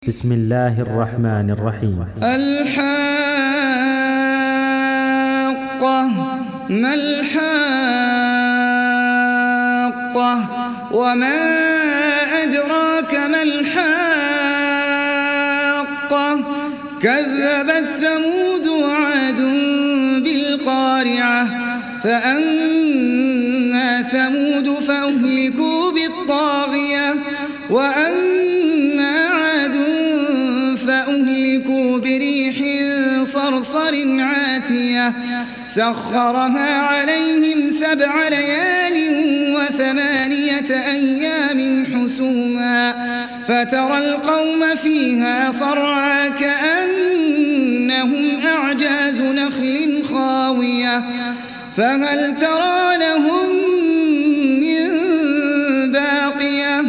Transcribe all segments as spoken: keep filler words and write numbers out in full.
بسم الله الرحمن الرحيم. الحاقة ما الحاقة وما أدراك ما الحاقة كذبت ثمود وعاد بالقارعة فأما ثمود فأهلكوا بالطاغية وأما عاد فأهلكوا بريح صرصر عاتية سخرها عليهم سبع ليال وثمانية أيام حسوما فترى القوم فيها صرعى كأنهم أعجاز نخل خاوية فهل ترى لهم من باقية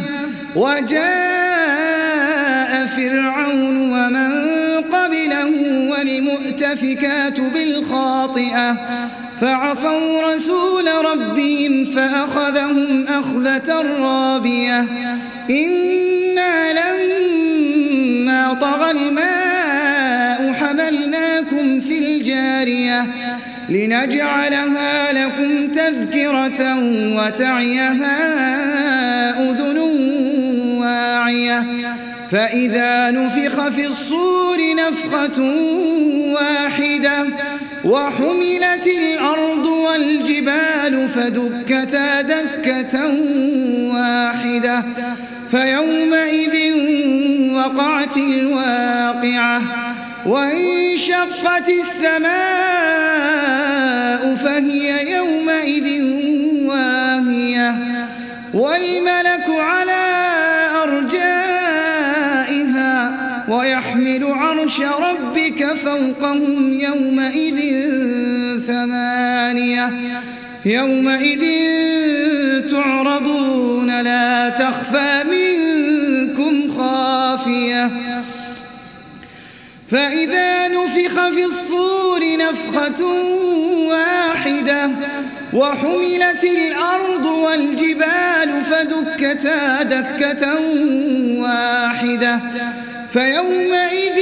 وجاء فرعون ومن قبله والمؤتفكات بالخاطئة فعصوا رسول ربهم فأخذهم أخذة رابية إنا لما طغى الماء حملناكم في الجارية لنجعلها لكم تذكرة وتعيها أذن واعية فإذا نفخ في الصور نفخة واحدة وحملت الأرض والجبال فدكتا دكة واحدة فيومئذ وقعت الواقعة وانشقت السماء فهي يومئذ واهية والملك على أرجائها ويحمل عرش ربك فوقهم يومئذ ثمانية يومئذ تعرضون لا تخفى منكم خافية فإذا نفخ في الصور نفخة واحدة وحملت الأرض والجبال فدكتا دكة واحدة فيومئذ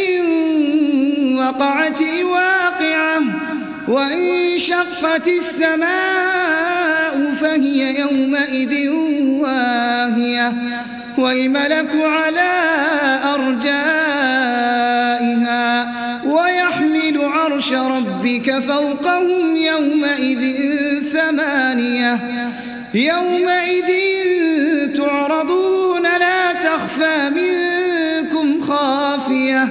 وقعت الواقعة وانشقت السماء فهي يومئذ واهية والملك على أرجائها ويحمل عرش ربك فوقهم يومئذ ثمانية يومئذ تعرضون لا تخفى منكم خافية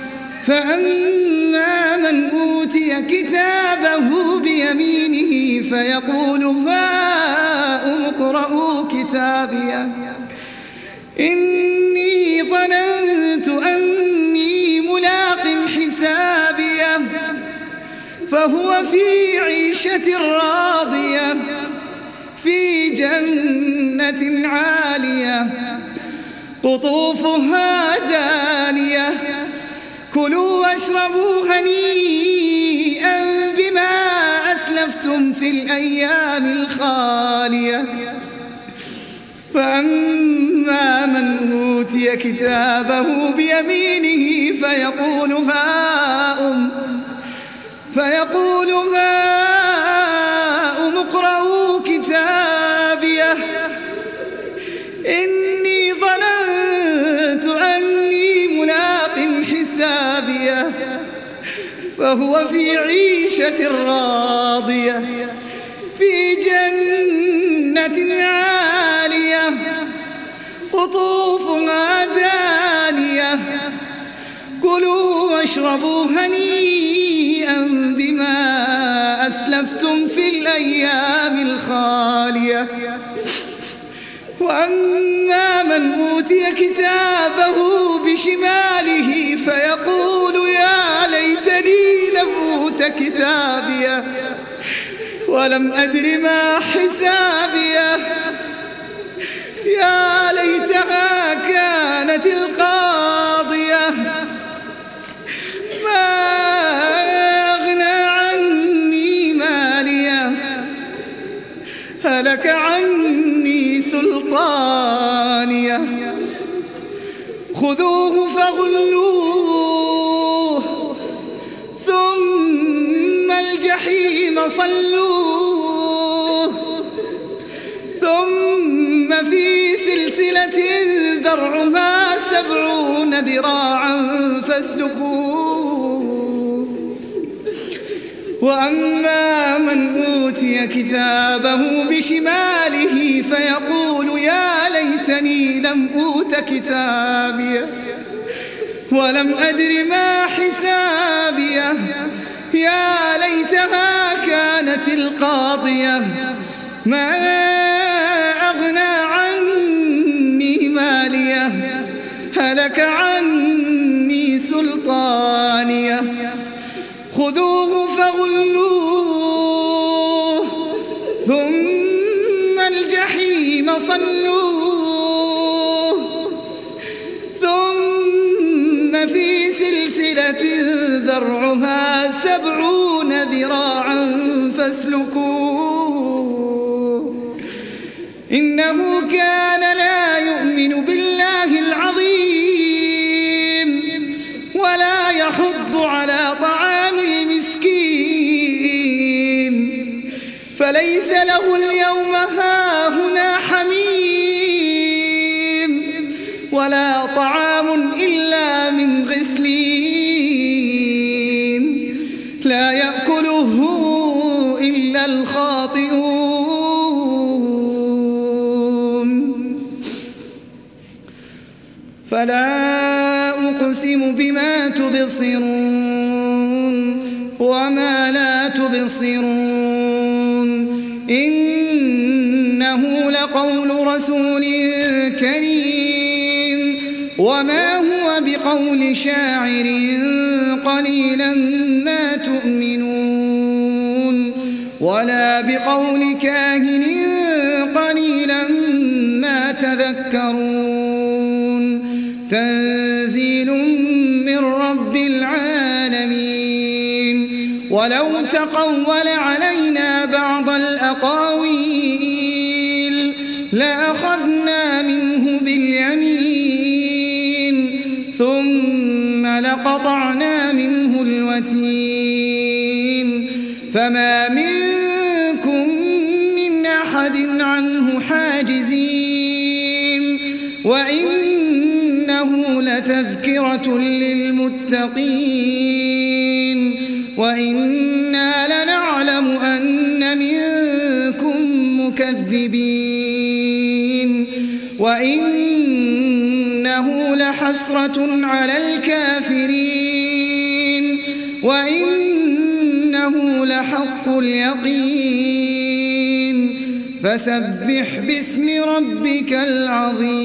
فأما من أوتي كتابه بيمينه فيقول هاؤم اقرءوا كتابيه إني ظننت أني ملاق حسابيه فهو في عيشة راضية في جنة عالية قطوفها دانية كلوا واشربوا هنيئا بما أسلفتم في الأيام الخالية فأما من أوتي كتابه بيمينه فيقول هاؤم فيقول هاؤم اقرءوا كتابيه إني ظننت أني ملاق حسابيه فهو في عيشة راضية في جنة عالية قطوفها دانية كلوا واشربوا هنيئا بما أسلفتم في الأيام الخالية وأما من أوتي كتابه بشماله فيقول يا ليتني لم أوت كتابيه ولم أدر ما حسابيه يا ليتها كانت القاضية ما أغنى عني ماليه هلك عني سلطانيه خذوه فغلوه فغلوه ثم الجحيم صلوه ثم في سلسلة ذرعها سبعون ذراعا فاسلكوه وأما من أوتي كتابه بشماله فيقول يا ليتني لم أوت كتابيه ولم أدر ما حسابيه يا ليتها كانت القاضية ما أغنى عني ماليه هلك عني سلطانيه خذوه فغلوه ثم الجحيم صلوه ثم في سلسلة ذرعها سبعون ذراعا فاسلكوه إنه كان لا يؤمن بالله العظيم ولا يحض على طعام المسكين فليس له اليوم هاهنا حميم ولا طعام إلا من غسلين لا يأكله إلا الخاطئون فلا أقسم بما تبصرون وما لا تبصرون إنه لقول رسول كريم وما هو بقول شاعر قليلا ما تؤمنون ولا بقول كاهن قليلا ما تذكرون تنزيل من رب العالمين ولو تقول علينا بعض الأقاويل لأخذنا منه باليمين ثم لقطعنا منه الوتين فما منكم من أحد عنه حاجزين وإنه لتذكرة للمتقين وإنا لنعلم أن منكم مكذبين وإنه لحسرة على الكافرين وإنه لحق اليقين فسبح باسم ربك العظيم.